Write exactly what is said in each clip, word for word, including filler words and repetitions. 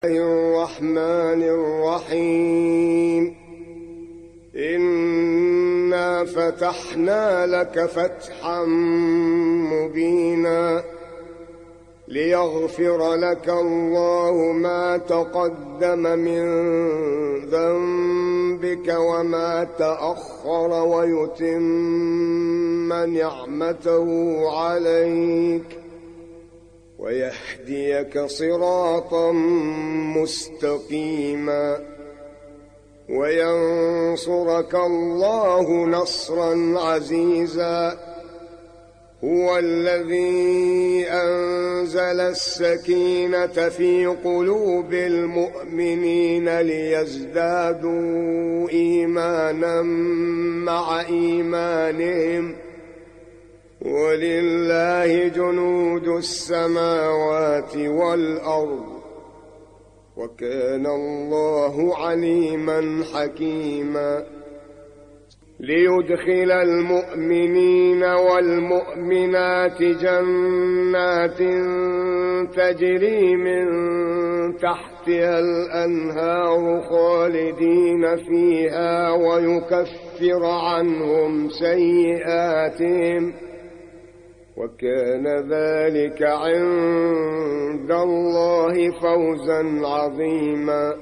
الرحمن الرحيم. إنا فتحنا لك فتحا مبينا ليغفر لك الله ما تقدم من ذنبك وما تأخر ويتم نعمته عليك ويهديك صراطا مستقيما وينصرك الله نصرا عزيزا. هو الذي أنزل السكينة في قلوب المؤمنين ليزدادوا إيمانا مع إيمانهم ولله جنود السماوات والأرض وكان الله عليما حكيما. ليدخل المؤمنين والمؤمنات جنات تجري من تحتها الأنهار خالدين فيها ويكفر عنهم سيئاتهم وكان ذلك عند الله فوزا عظيما.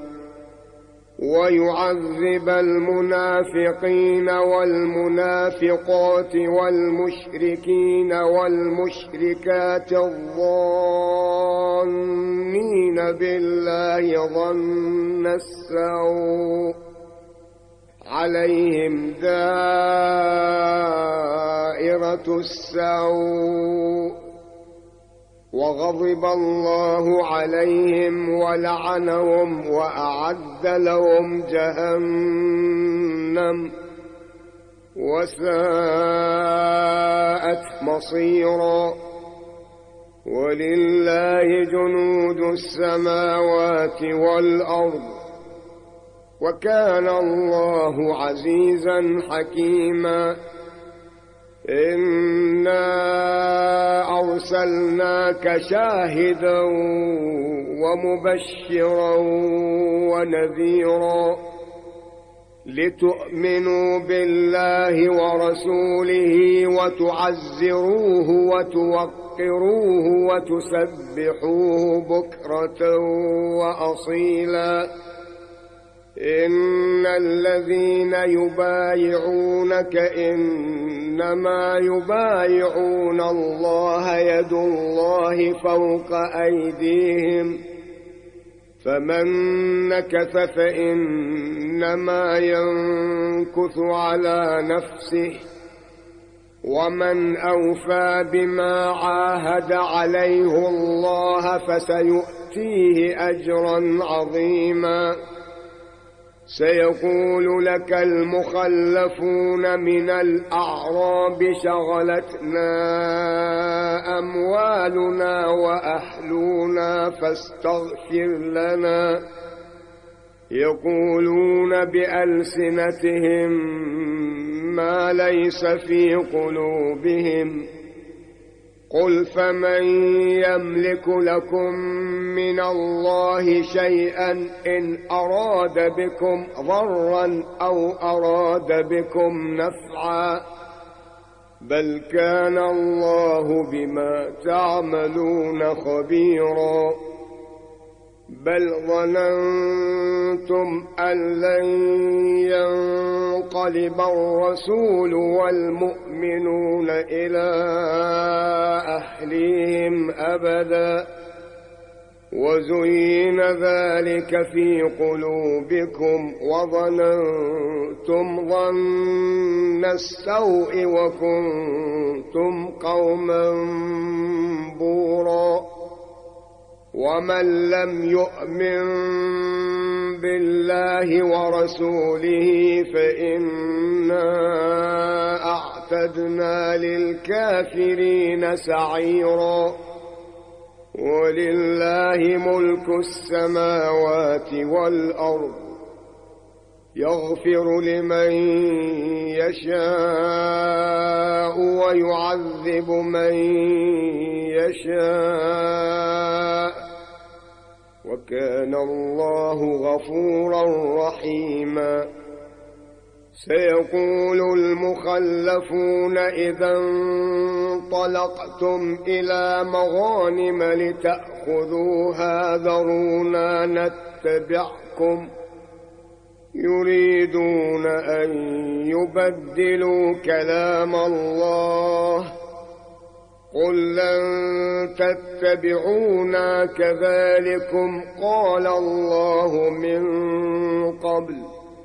ويعذب المنافقين والمنافقات والمشركين والمشركات الظانين بالله ظن السوء عليهم دائرة السوء وغضب الله عليهم ولعنهم وأعد لهم جهنم وساءت مصيرا. ولله جنود السماوات والأرض وكان الله عزيزا حكيما. إنا أرسلناك شاهدا ومبشرا ونذيرا لتؤمنوا بالله ورسوله وتعزروه وتوقروه وتسبحوه بكرة وأصيلا. إن الذين يبايعونك إنما يبايعون الله يد الله فوق أيديهم فمن نكث فإنما ينكث على نفسه ومن أوفى بما عاهد عليه الله فسيؤتيه أجرا عظيما. سيقول لك المخلفون من الأعراب شغلتنا أموالنا وأهلنا فاستغفر لنا يقولون بألسنتهم ما ليس في قلوبهم قل فمن يملك لكم من الله شيئا إن أراد بكم ضرا أو أراد بكم نفعا بل كان الله بما تعملون خبيرا. بل ظننتم أن لن ينقلب الرسول والمؤمنون إلى أهليهم أبدا وزين ذلك في قلوبكم وظننتم ظن السوء وكنتم قوما بورا. ومن لم يؤمن بالله ورسوله فإنا أعتدنا للكافرين سعيرا. ولله ملك السماوات والأرض يغفر لمن يشاء ويعذب من يشاء وكان الله غفورا رحيما. سيقول المخلفون إذا انطلقتم إلى مغانم لتأخذوها ذرونا نتبعكم، يريدون أن يبدلوا كلام الله، قل لن تتبعونا كذلكم قال الله من قبل.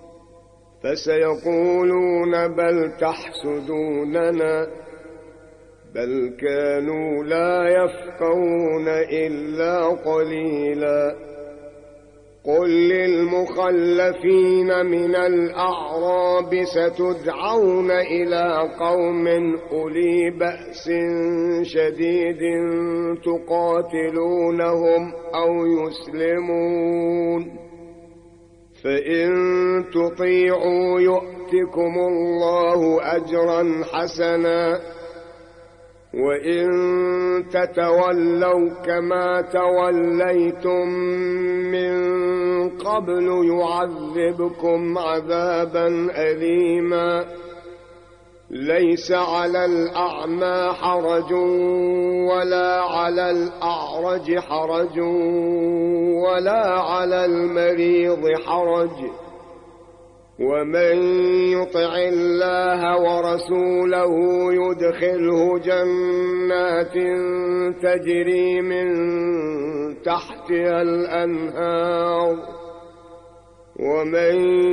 فسيقولون بل تحسدوننا بل كانوا لا يفقهون إلا قليلا. قل للمخلفين من الأعراب ستدعون إلى قوم أولي بأس شديد تقاتلونهم أو يسلمون، فإن تطيعوا يؤتكم الله أجرا حسنا، وإن تتولوا كما توليتم من قبل يعذبكم عذابا أليما. ليس على الأعمى حرج ولا على الأعرج حرج ولا على المريض حرج، ومن يطع الله ورسوله يدخله جنات تجري من تحتها الأنهار، ومن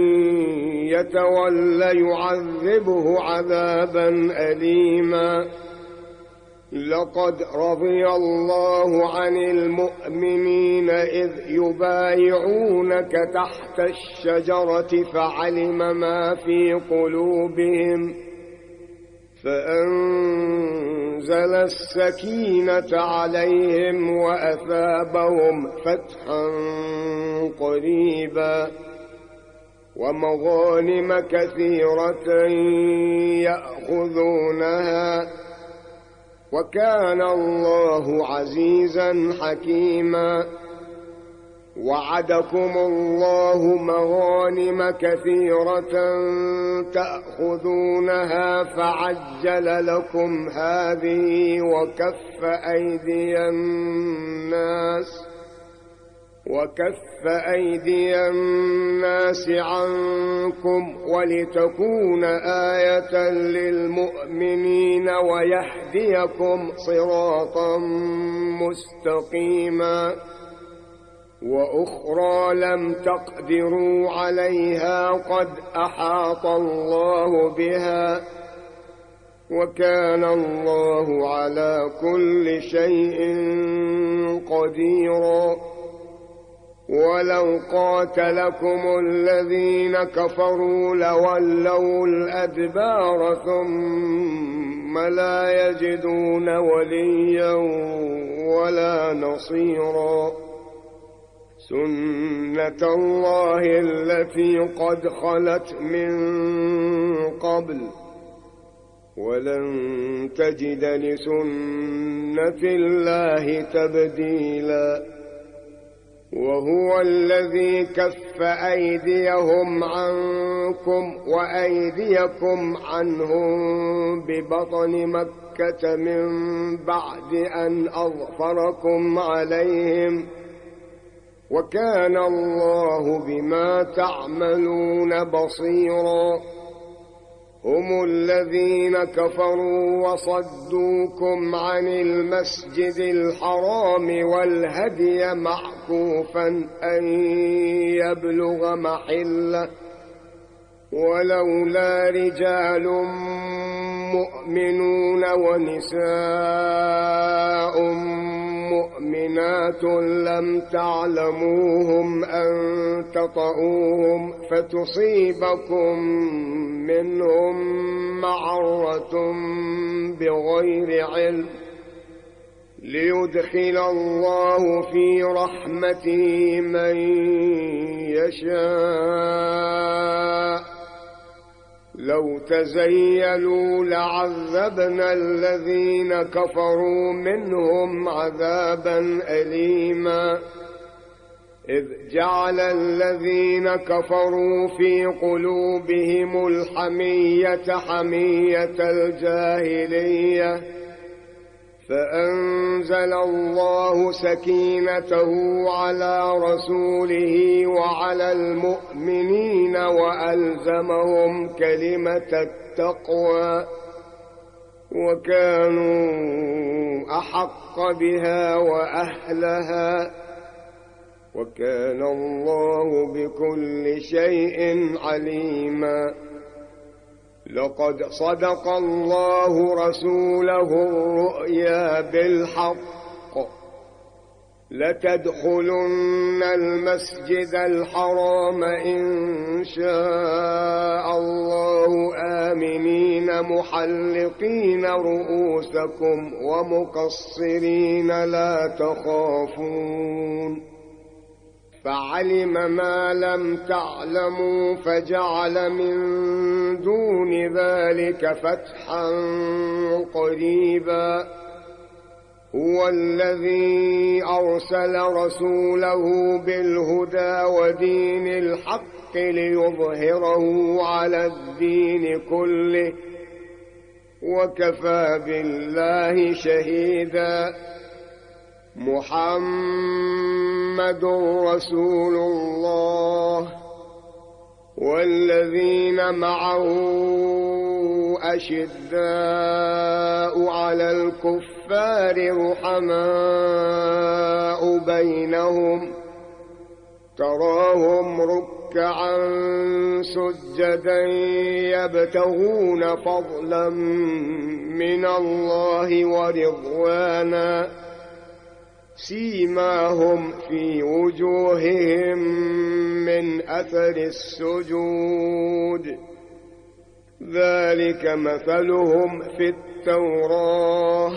يتولى يعذبه عذابا أليما. لقد رضي الله عن المؤمنين إذ يبايعونك تحت الشجرة فعلم ما في قلوبهم فأنزل السكينة عليهم وأثابهم فتحا قريبا ومغانم كثيرة يأخذونها، وكان الله عزيزا حكيما. وعدكم الله مغانم كثيرة تأخذونها فعجل لكم هذه وكف أيدي الناس وكف أيدي الناس عنكم ولتكون آية للمؤمنين ويهديكم صراطا مستقيما. وأخرى لم تقدروا عليها قد أحاط الله بها، وكان الله على كل شيء قديرا. ولو قاتلكم الذين كفروا لولوا الأدبار ثم لا يجدون وليا ولا نصيرا. سنة الله التي قد خلت من قبل ولن تجد لسنة الله تبديلا. وهو الذي كف أيديهم عنكم وأيديكم عنهم ببطن مكة من بعد أن أظفركم عليهم، وكان الله بما تعملون بصيرا. هم الذين كفروا وصدوكم عن المسجد الحرام والهدي معكوفا أن يبلغ محله، ولولا رجال مؤمنون ونساء مؤمنات لم تعلموهم أن تطؤوهم فتصيبكم منهم معرة بغير علم، ليدخل الله في رحمته من يشاء. لو تزيلوا لعذبنا الذين كفروا منهم عذابا أليما. إذ جعل الذين كفروا في قلوبهم الحمية حمية الجاهلية فأنزل الله سكينته على رسوله وعلى المؤمنين وألزمهم كلمة التقوى وكانوا أحق بها وأهلها وكان الله بكل شيء عليما. لقد صدق الله رسوله الرؤيا بالحق لتدخلن المسجد الحرام إن شاء الله آمنين محلقين رؤوسكم ومقصرين لا تخافون فعلم ما لم تعلموا فجعل من دون ذلك فتحا قريبا. هو الذي أرسل رسوله بالهدى ودين الحق ليظهره على الدين كله وكفى بالله شهيدا. محمد رسول الله والذين معه أشداء على الكفار رحماء بينهم تراهم ركعا سجدا يبتغون فضلا من الله ورضوانا سيماهم في وجوههم من أثر السجود ذلك مثلهم في التوراة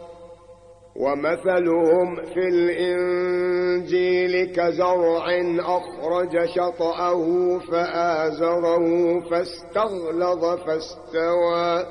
ومثلهم في الإنجيل كزرع أخرج شطأه فآزره فاستغلظ فاستوى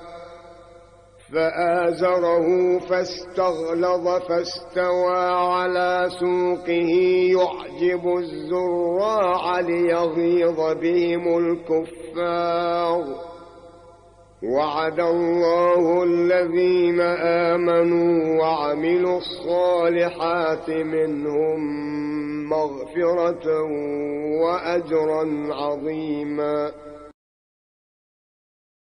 فآزره فاستغلظ فاستوى على سوقه يعجب الزراع ليغيظ بهم الكفار. وعد الله الذين آمنوا وعملوا الصالحات منهم مغفرة وأجرا عظيما.